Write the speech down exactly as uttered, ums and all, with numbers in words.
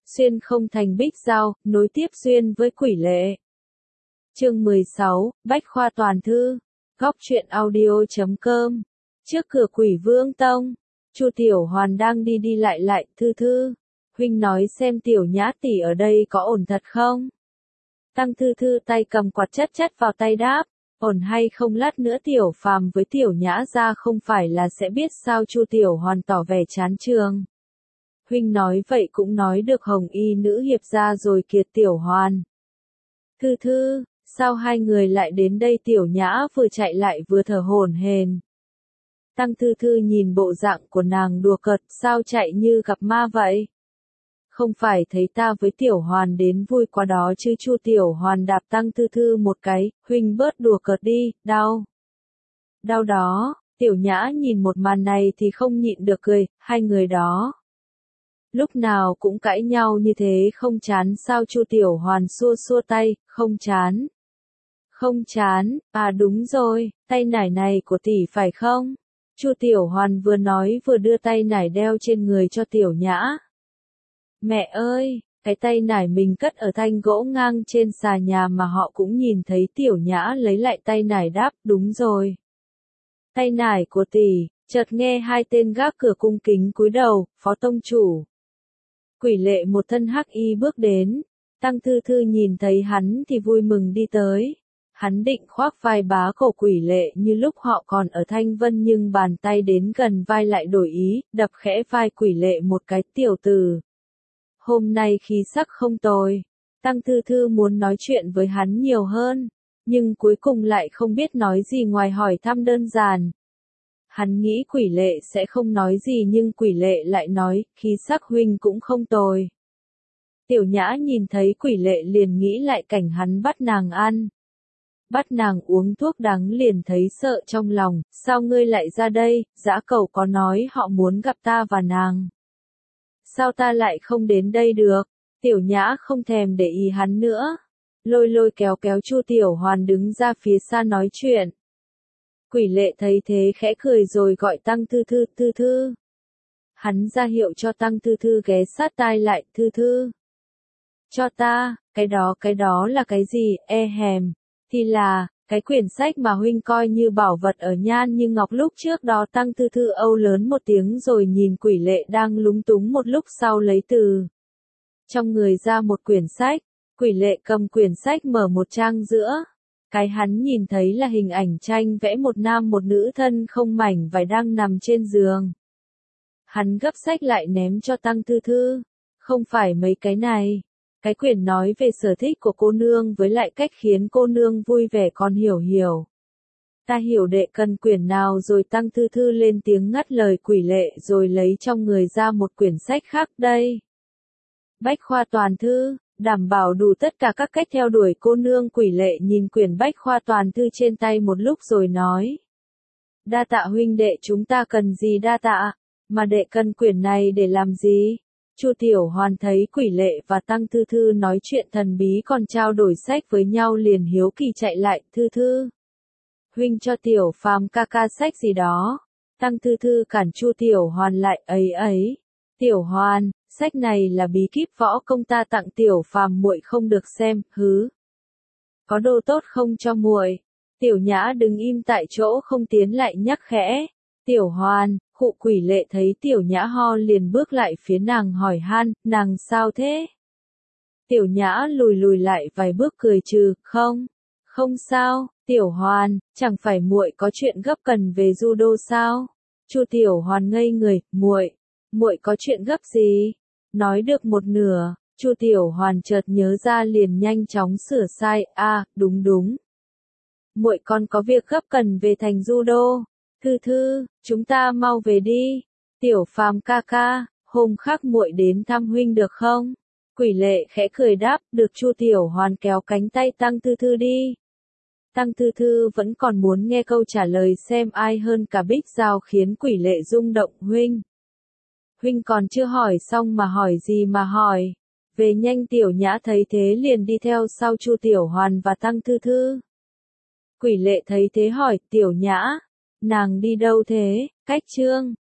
xuyên không thành bích giao, nối tiếp xuyên với quỷ lệ. Chương mười sáu, Bách khoa toàn thư. Góc truyện audio chấm com. Trước cửa Quỷ Vương Tông, Chu Tiểu Hoàn đang đi đi lại lại, "Thư Thư, huynh nói xem Tiểu Nhã tỷ ở đây có ổn thật không?" Tăng Thư Thư tay cầm quạt chất chất vào tay đáp, "Ổn hay không lát nữa Tiểu Phàm với Tiểu Nhã ra không phải là sẽ biết sao?" Chu Tiểu Hoàn tỏ vẻ chán trường. "Huynh nói vậy cũng nói được Hồng Y nữ hiệp ra rồi kìa Tiểu Hoàn." "Thư Thư, sao hai người lại đến đây?" Tiểu Nhã vừa chạy lại vừa thở hổn hển. Tăng Thư Thư nhìn bộ dạng của nàng đùa cợt, "Sao chạy như gặp ma vậy? Không phải thấy ta với Tiểu Hoàn đến vui quá đó chứ?" Chu Tiểu Hoàn đạp Tăng Thư Thư một cái, "Huynh bớt đùa cợt đi, đau." "Đau đó." Tiểu Nhã nhìn một màn này thì không nhịn được cười, hai người đó lúc nào cũng cãi nhau như thế không chán sao? Chu Tiểu Hoàn xua xua tay, "Không chán." "Không chán, à đúng rồi, tay nải này của tỷ phải không?" Chu Tiểu Hoàn vừa nói vừa đưa tay nải đeo trên người cho Tiểu Nhã. "Mẹ ơi, cái tay nải mình cất ở thanh gỗ ngang trên xà nhà mà họ cũng nhìn thấy." Tiểu Nhã lấy lại tay nải đáp, "Đúng rồi. Tay nải của tỷ." Chợt nghe hai tên gác cửa cung kính cúi đầu, "Phó tông chủ." Quỷ Lệ một thân hắc y bước đến. Tăng Thư Thư nhìn thấy hắn thì vui mừng đi tới. Hắn định khoác vai bá cổ Quỷ Lệ như lúc họ còn ở Thanh Vân, nhưng bàn tay đến gần vai lại đổi ý, đập khẽ vai Quỷ Lệ một cái, "Tiểu tử, hôm nay khí sắc không tồi." Tăng Thư Thư muốn nói chuyện với hắn nhiều hơn, nhưng cuối cùng lại không biết nói gì ngoài hỏi thăm đơn giản. Hắn nghĩ Quỷ Lệ sẽ không nói gì nhưng Quỷ Lệ lại nói, "Khí sắc huynh cũng không tồi." Tiểu Nhã nhìn thấy Quỷ Lệ liền nghĩ lại cảnh hắn bắt nàng ăn, bắt nàng uống thuốc đắng, liền thấy sợ trong lòng, "Sao ngươi lại ra đây? Dã Cẩu có nói họ muốn gặp ta và nàng. Sao ta lại không đến đây được?" Tiểu Nhã không thèm để ý hắn nữa, lôi lôi kéo kéo Chu Tiểu Hoàn đứng ra phía xa nói chuyện. Quỷ Lệ thấy thế khẽ cười rồi gọi Tăng Thư Thư, "Thư Thư." Hắn ra hiệu cho Tăng Thư Thư ghé sát tai lại, "Thư Thư, cho ta." "Cái đó cái đó là cái gì?" "E hèm, thì là cái quyển sách mà huynh coi như bảo vật ở Nhan Như Ngọc lúc trước đó." Tăng Thư Thư âu lớn một tiếng rồi nhìn Quỷ Lệ đang lúng túng một lúc sau lấy từ trong người ra một quyển sách. Quỷ Lệ cầm quyển sách mở một trang giữa. Cái hắn nhìn thấy là hình ảnh tranh vẽ một nam một nữ thân không mảnh vải đang nằm trên giường. Hắn gấp sách lại ném cho Tăng Thư Thư. "Không phải mấy cái này. Cái quyển nói về sở thích của cô nương với lại cách khiến cô nương vui vẻ con hiểu hiểu." "Ta hiểu đệ cần quyển nào rồi?" Tăng Thư Thư lên tiếng ngắt lời Quỷ Lệ rồi lấy trong người ra một quyển sách khác, "Đây. Bách khoa toàn thư, đảm bảo đủ tất cả các cách theo đuổi cô nương." Quỷ Lệ nhìn quyển Bách khoa toàn thư trên tay một lúc rồi nói, "Đa tạ huynh đệ." "Chúng ta cần gì đa tạ, mà đệ cần quyển này để làm gì?" Chu Tiểu Hoàn thấy Quỷ Lệ và Tăng Thư Thư nói chuyện thần bí còn trao đổi sách với nhau liền hiếu kỳ chạy lại, "Thư Thư, huynh cho Tiểu Phàm ca ca sách gì đó." Tăng Thư Thư cản Chu Tiểu Hoàn lại, "Ấy ấy, Tiểu Hoàn, sách này là bí kíp võ công ta tặng Tiểu Phàm, muội không được xem." "Hứ, có đồ tốt không cho muội?" Tiểu Nhã đứng im tại chỗ không tiến lại nhắc khẽ, "Tiểu Hoàn." Khụ. Quỷ Lệ thấy Tiểu Nhã ho liền bước lại phía nàng hỏi han, "Nàng sao thế?" Tiểu Nhã lùi lùi lại vài bước cười trừ, "Không, không sao, Tiểu Hoàn, chẳng phải muội có chuyện gấp cần về judo sao?" Chu Tiểu Hoàn ngây người, "Muội, muội có chuyện gấp gì?" Nói được một nửa, Chu Tiểu Hoàn chợt nhớ ra liền nhanh chóng sửa sai, "A, đúng đúng. Muội con có việc gấp cần về thành judo. Thư Thư, chúng ta mau về đi. Tiểu Phàm ca ca, hôm khác muội đến thăm huynh được không?" Quỷ Lệ khẽ cười đáp, "Được." Chu Tiểu Hoàn kéo cánh tay Tăng Thư Thư đi. Tăng Thư Thư vẫn còn muốn nghe câu trả lời xem ai hơn cả Bích Giao khiến Quỷ Lệ rung động. "Huynh, huynh còn chưa hỏi xong mà hỏi gì mà hỏi. Về nhanh." Tiểu Nhã thấy thế liền đi theo sau Chu Tiểu Hoàn và Tăng Thư Thư. Quỷ Lệ thấy thế hỏi, "Tiểu Nhã, nàng đi đâu thế?" "Cách Trương."